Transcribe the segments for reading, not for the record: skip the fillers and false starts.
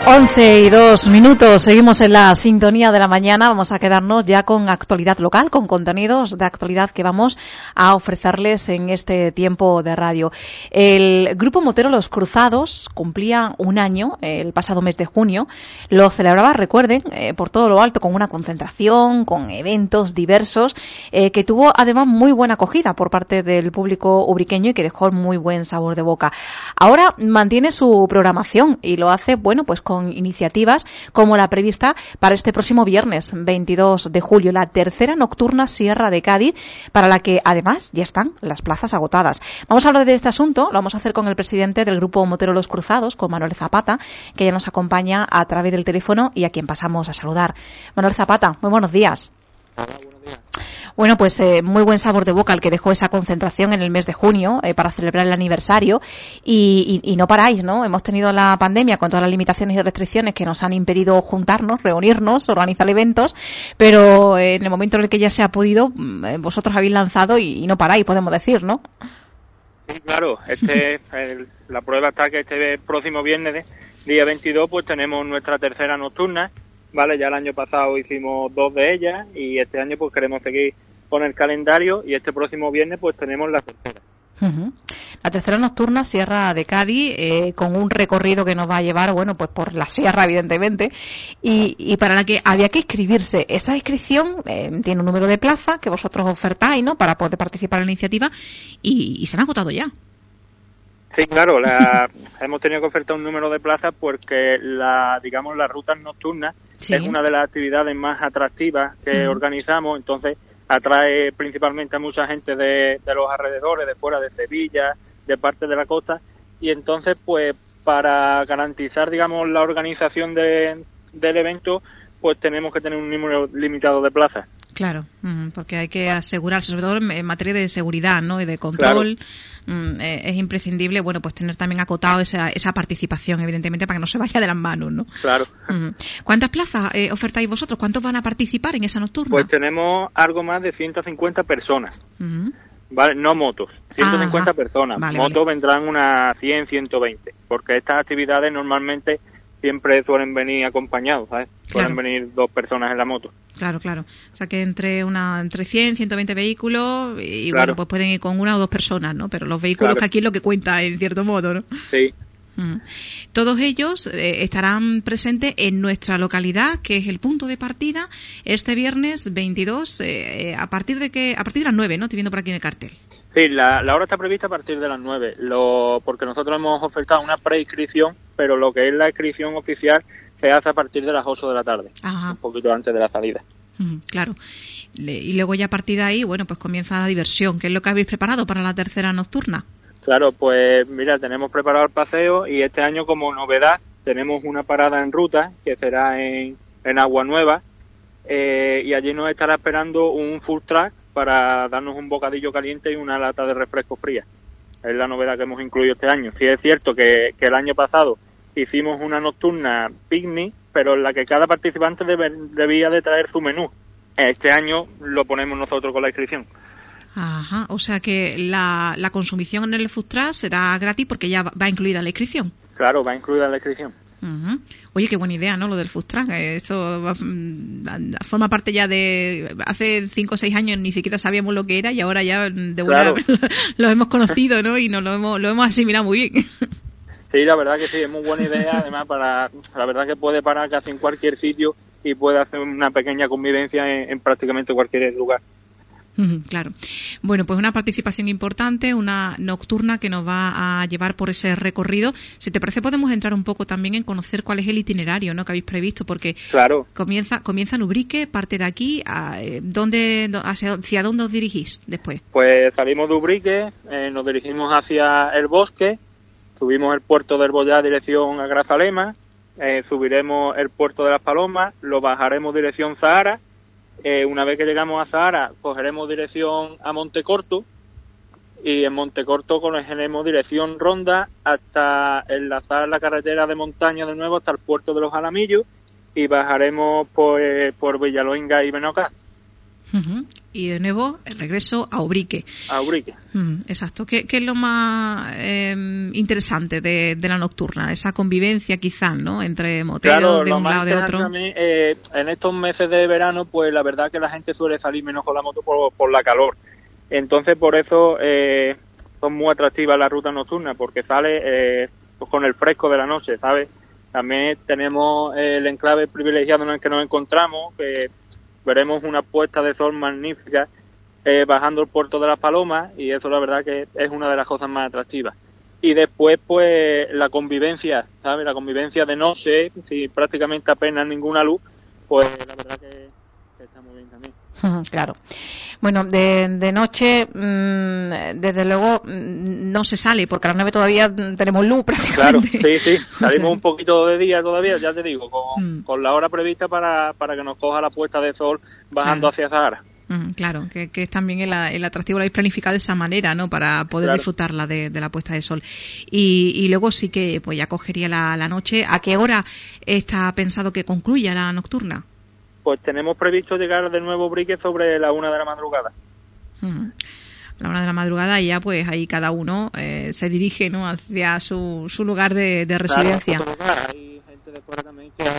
11:02, seguimos en la sintonía de la mañana. Vamos a quedarnos ya con actualidad local, con contenidos de actualidad que vamos a ofrecerles en este tiempo de radio. El Grupo Motero Los Cruzados cumplía un año el pasado mes de junio. Lo celebraba, recuerden, por todo lo alto, con una concentración, con eventos diversos, que tuvo además muy buena acogida por parte del público ubriqueño y que dejó muy buen sabor de boca. Ahora mantiene su programación y lo hace, bueno, pues con iniciativas como la prevista para este próximo viernes 22 de julio, la tercera nocturna Sierra de Cádiz, para la que además ya están las plazas agotadas. Vamos a hablar de este asunto, lo vamos a hacer con el presidente del Grupo Motero Los Cruzados, con Manuel Zapata, que ya nos acompaña a través del teléfono y a quien pasamos a saludar. Manuel Zapata, muy buenos días. Hola, buenos días. Bueno, pues muy buen sabor de boca el que dejó esa concentración en el mes de junio para celebrar el aniversario y no paráis, ¿no? Hemos tenido la pandemia con todas las limitaciones y restricciones que nos han impedido juntarnos, reunirnos, organizar eventos, pero en el momento en el que ya se ha podido, vosotros habéis lanzado y no paráis, podemos decir, ¿no? Sí, claro. La prueba está que este próximo viernes, día 22, pues tenemos nuestra tercera nocturna. Vale, ya el año pasado hicimos 2 de ellas y este año pues queremos seguir con el calendario y este próximo viernes pues tenemos la tercera. Uh-huh. La tercera nocturna Sierra de Cádiz, con un recorrido que nos va a llevar, bueno, pues por la sierra, evidentemente, y para la que había que inscribirse. Esa inscripción tiene un número de plaza que vosotros ofertáis, ¿no?, para poder participar en la iniciativa y se han agotado ya. Sí, claro, hemos tenido que ofertar un número de plazas porque las rutas nocturnas sí. Es una de las actividades más atractivas que organizamos, entonces atrae principalmente a mucha gente de los alrededores, de fuera de Sevilla, de parte de la costa, y entonces pues para garantizar, digamos, la organización del evento, pues tenemos que tener un número limitado de plazas. Claro, porque hay que asegurarse, sobre todo en materia de seguridad, ¿no?, y de control. Claro. Es imprescindible, bueno, pues tener también acotado esa participación, evidentemente, para que no se vaya de las manos, ¿no? Claro. ¿Cuántas plazas ofertáis vosotros? ¿Cuántos van a participar en esa nocturna? Pues tenemos algo más de 150 personas. Vale, no motos, 150 personas. Vale, motos vendrán unas 100, 120, porque estas actividades normalmente siempre suelen venir acompañados, ¿sabes? Suelen venir 2 personas en la moto. Claro, claro. O sea que entre 100, 120 vehículos y claro. Bueno, pues pueden ir con 1 o 2 personas, ¿no? Pero los vehículos, claro, que aquí es lo que cuenta, en cierto modo, ¿no? Sí. Todos ellos estarán presentes en nuestra localidad, que es el punto de partida, este viernes 22, a partir de las 9, ¿no? Estoy viendo por aquí en el cartel. Sí, la hora está prevista a partir de las 9, porque nosotros hemos ofertado una preinscripción, pero lo que es la inscripción oficial se hace a partir de las 8 de la tarde, Ajá. Un poquito antes de la salida. Claro. Y luego ya a partir de ahí, bueno, pues comienza la diversión. ¿Qué es lo que habéis preparado para la tercera nocturna? Claro, pues mira, tenemos preparado el paseo y este año como novedad tenemos una parada en ruta que será en Agua Nueva y allí nos estará esperando un food truck para darnos un bocadillo caliente y una lata de refresco fría. Es la novedad que hemos incluido este año. Sí es cierto que el año pasado hicimos una nocturna picnic, pero en la que cada participante debía de traer su menú. Este año lo ponemos nosotros con la inscripción. Ajá, o sea que la consumición en el food truck será gratis porque ya va incluida la inscripción. Claro, va incluida en la inscripción. Uh-huh. Oye, qué buena idea, ¿no?, lo del food truck. Esto forma parte ya de... Hace 5 o 6 años ni siquiera sabíamos lo que era y ahora ya de una vez lo hemos conocido, ¿no?, y lo hemos asimilado muy bien. Sí, la verdad que sí, es muy buena idea, además la verdad que puede parar casi en cualquier sitio y puede hacer una pequeña convivencia en prácticamente cualquier lugar. Claro. Bueno, pues una participación importante, una nocturna que nos va a llevar por ese recorrido. Si te parece, podemos entrar un poco también en conocer cuál es el itinerario, ¿no?, que habéis previsto, porque claro. comienza en Ubrique, parte de aquí, ¿hacia dónde os dirigís después? Pues salimos de Ubrique, nos dirigimos hacia el bosque, subimos el puerto del Boyá dirección a Grazalema, subiremos el puerto de las Palomas, lo bajaremos dirección Zahara. Una vez que llegamos a Zahara, cogeremos dirección a Montecorto y en Montecorto cogeremos dirección Ronda hasta enlazar la carretera de montaña de nuevo hasta el puerto de los Alamillos y bajaremos por Villaluenga y Benocá. y de nuevo el regreso a Ubrique. A Ubrique. Exacto. ¿Qué es lo más interesante de la nocturna? Esa convivencia quizás, ¿no? Entre moteros de un lado de otro. También, en estos meses de verano, pues la verdad que la gente suele salir menos con la moto por la calor. Entonces, por eso son muy atractivas las rutas nocturnas, porque sale pues con el fresco de la noche, ¿sabes? También tenemos el enclave privilegiado en el que nos encontramos, que veremos una puesta de sol magnífica bajando el puerto de las Palomas, y eso la verdad que es una de las cosas más atractivas. Y después pues la convivencia, ¿sabes? La convivencia de noche, sin prácticamente apenas ninguna luz, pues la verdad que está muy bien también. Claro. Bueno, de noche, desde luego, no se sale, porque a las 9 todavía tenemos luz prácticamente. Claro, sí, salimos un poquito de día todavía, ya te digo, con la hora prevista para que nos coja la puesta de sol bajando hacia Sahara. Claro, que es también el atractivo, la habéis planificado de esa manera, ¿no? Para poder disfrutarla de la puesta de sol. Y luego sí que pues ya cogería la noche. ¿A qué hora está pensado que concluya la nocturna? Pues tenemos previsto llegar de nuevo a Ubrique sobre la 1 de la madrugada. A la 1 de la madrugada, y ya pues ahí cada uno se dirige, ¿no? Hacia su lugar de residencia. Claro, hay gente de fuera también que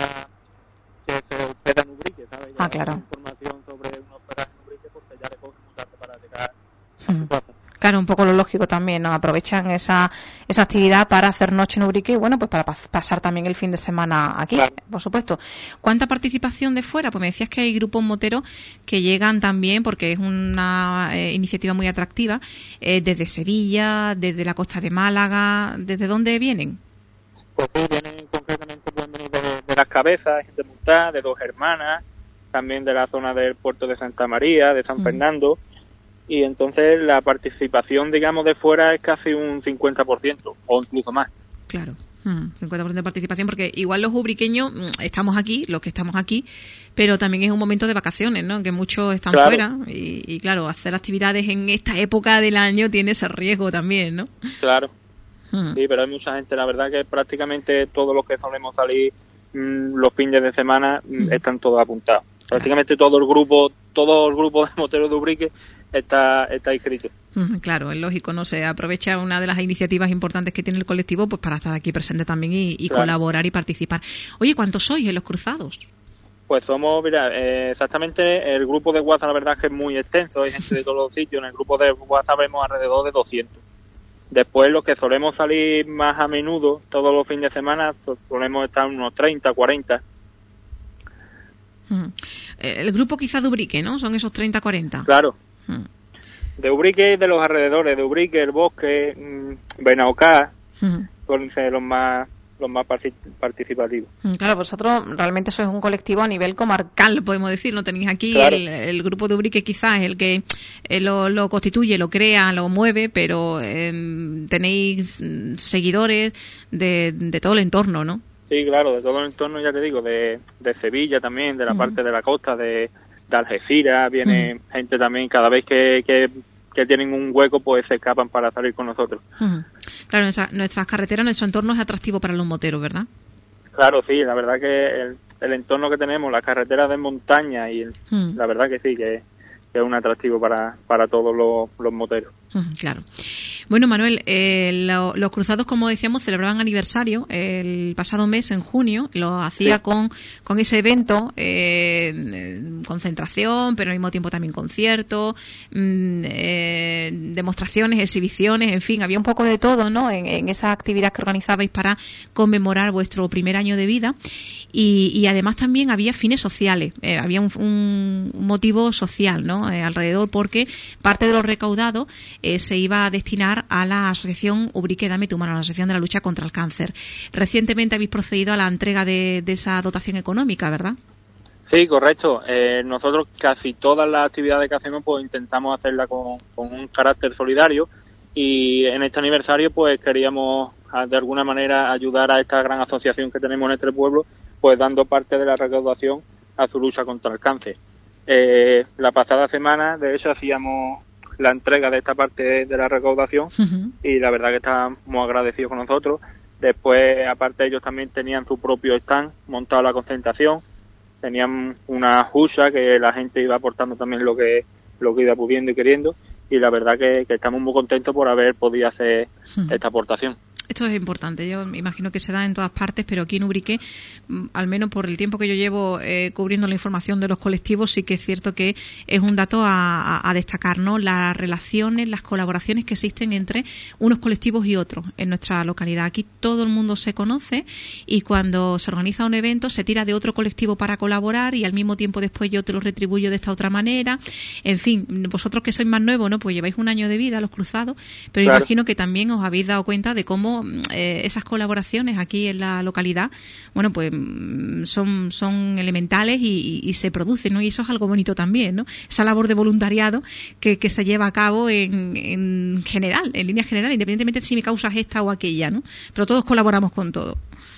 se hospeda en Ubrique, ¿sabes? Ya claro. Información sobre un hospedaje en Ubrique, porque ya le coge muy tarde para llegar a su casa. Claro, un poco lo lógico también, ¿no? Aprovechan esa actividad para hacer noche en Ubrique y, bueno, pues para pasar también el fin de semana aquí, claro. Por supuesto. ¿Cuánta participación de fuera? Pues me decías que hay grupos moteros que llegan también, porque es una iniciativa muy atractiva, desde Sevilla, desde la costa de Málaga. ¿Desde dónde vienen? Pues sí, vienen concretamente, pueden venir de Las Cabezas, de Montá, de Dos Hermanas, también de la zona del puerto de Santa María, de San Fernando. Y entonces la participación, digamos, de fuera es casi un 50% o incluso más. Claro, 50% de participación, porque igual los ubriqueños estamos aquí, los que estamos aquí, pero también es un momento de vacaciones, ¿no? Que muchos están fuera y claro, hacer actividades en esta época del año tiene ese riesgo también, ¿no? Claro, sí, pero hay mucha gente, la verdad que prácticamente todos los que solemos salir los fines de semana están todos apuntados. Prácticamente todo el grupo de moteros de Ubrique está inscrito. Claro, es lógico, ¿no? Se aprovecha una de las iniciativas importantes que tiene el colectivo pues para estar aquí presente también y colaborar y participar. Oye, ¿cuántos sois en los cruzados? Pues somos, mira, exactamente el grupo de WhatsApp, la verdad es que es muy extenso, hay gente de todos los sitios. En el grupo de WhatsApp vemos alrededor de 200. Después los que solemos salir más a menudo, todos los fines de semana, solemos estar unos 30, 40. El grupo quizás de Ubrique, ¿no? Son esos 30, 40. Claro. De Ubrique y de los alrededores, de Ubrique, El Bosque, Benaocá, suelen ser los más participativos. Claro, vosotros realmente sois un colectivo a nivel comarcal, podemos decir, ¿no? Tenéis aquí el grupo de Ubrique, quizás es el que lo constituye, lo crea, lo mueve, pero tenéis seguidores de todo el entorno, ¿no? Sí, claro, de todo el entorno, ya te digo, de Sevilla también, de la parte de la costa, de Algeciras, viene gente también, cada vez que tienen un hueco, pues se escapan para salir con nosotros. Claro, nuestras carreteras, nuestro entorno es atractivo para los moteros, ¿verdad? Claro, sí, la verdad que el entorno que tenemos, las carreteras de montaña, y la verdad que sí, que es un atractivo para todos los moteros. Claro. Bueno, Manuel, los cruzados, como decíamos, celebraban aniversario el pasado mes, en junio. Lo hacía con ese evento, concentración, pero al mismo tiempo también conciertos, demostraciones, exhibiciones, en fin, había un poco de todo, ¿no? En esa actividad que organizabais para conmemorar vuestro primer año de vida. Y además también había fines sociales, había un motivo social, ¿no? Alrededor, porque parte de lo recaudado se iba a destinar a la asociación Ubrique Dame tu Mano, a la asociación de la lucha contra el cáncer. Recientemente habéis procedido a la entrega de esa dotación económica, ¿verdad? Sí, correcto. Nosotros casi todas las actividades que hacemos pues intentamos hacerla con un carácter solidario, y en este aniversario pues queríamos de alguna manera ayudar a esta gran asociación que tenemos en este pueblo, pues dando parte de la recaudación a su lucha contra el cáncer. La pasada semana, de hecho, hacíamos la entrega de esta parte de la recaudación y la verdad que estaban muy agradecidos con nosotros. Después, aparte, ellos también tenían su propio stand montado a la concentración, tenían una hucha que la gente iba aportando también lo que lo que iba pudiendo y queriendo, y la verdad que estamos muy contentos por haber podido hacer esta aportación. Esto es importante, yo me imagino que se da en todas partes, pero aquí en Ubrique, al menos por el tiempo que yo llevo cubriendo la información de los colectivos, sí que es cierto que es un dato a destacar, ¿no? Las relaciones, las colaboraciones que existen entre unos colectivos y otros en nuestra localidad. Aquí todo el mundo se conoce y cuando se organiza un evento se tira de otro colectivo para colaborar y al mismo tiempo después yo te lo retribuyo de esta otra manera. En fin, vosotros que sois más nuevos, ¿no? Pues lleváis un año de vida, los cruzados, pero claro, imagino que también os habéis dado cuenta de cómo esas colaboraciones aquí en la localidad, bueno, pues son elementales y se producen, ¿no? Y eso es algo bonito también, ¿no? Esa labor de voluntariado que se lleva a cabo en general, en línea general, independientemente de si mi causa es esta o aquella, ¿no? Pero todos colaboramos con todo.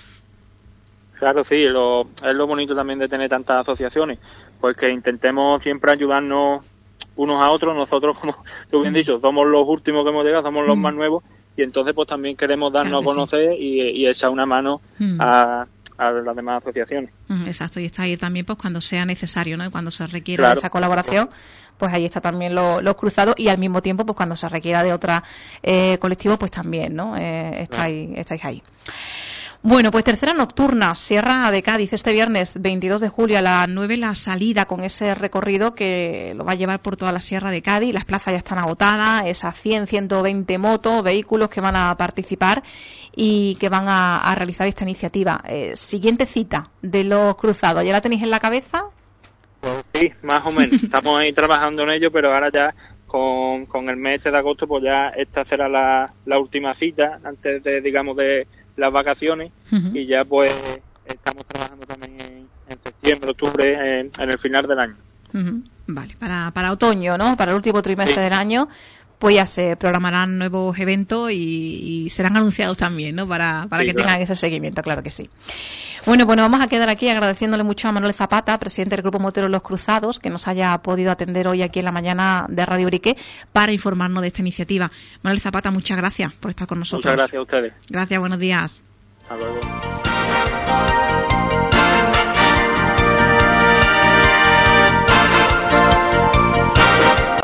Claro, sí, es lo bonito también de tener tantas asociaciones, pues que intentemos siempre ayudarnos unos a otros. Nosotros, como tú bien dicho, somos los últimos que hemos llegado, somos los más nuevos, y entonces pues también queremos darnos a conocer y echar una mano a las demás asociaciones. Exacto, y está ahí también pues cuando sea necesario, ¿no? Cuando se requiera esa colaboración, pues ahí está también los cruzados, y al mismo tiempo pues cuando se requiera de otra colectivo, pues también, ¿no? Estáis ahí. Bueno, pues tercera nocturna, Sierra de Cádiz, este viernes 22 de julio a las 9 la salida con ese recorrido que lo va a llevar por toda la Sierra de Cádiz. Las plazas ya están agotadas, esas 120 motos, vehículos que van a participar y que van a realizar esta iniciativa. Siguiente cita de los cruzados, ¿ya la tenéis en la cabeza? Pues sí, más o menos. Estamos ahí trabajando en ello, pero ahora ya con el mes de agosto, pues ya esta será la última cita antes de, digamos, de las vacaciones, y ya pues estamos trabajando también en septiembre, octubre, en el final del año. Vale, para otoño, ¿no? Para el último trimestre del año, pues ya se programarán nuevos eventos y serán anunciados también, ¿no? Para que tengan ese seguimiento, claro que sí. Bueno, pues nos vamos a quedar aquí agradeciéndole mucho a Manuel Zapata, presidente del Grupo Motero Los Cruzados, que nos haya podido atender hoy aquí en la mañana de Radio Ubrique para informarnos de esta iniciativa. Manuel Zapata, muchas gracias por estar con nosotros. Muchas gracias a ustedes. Gracias, buenos días. Hasta luego.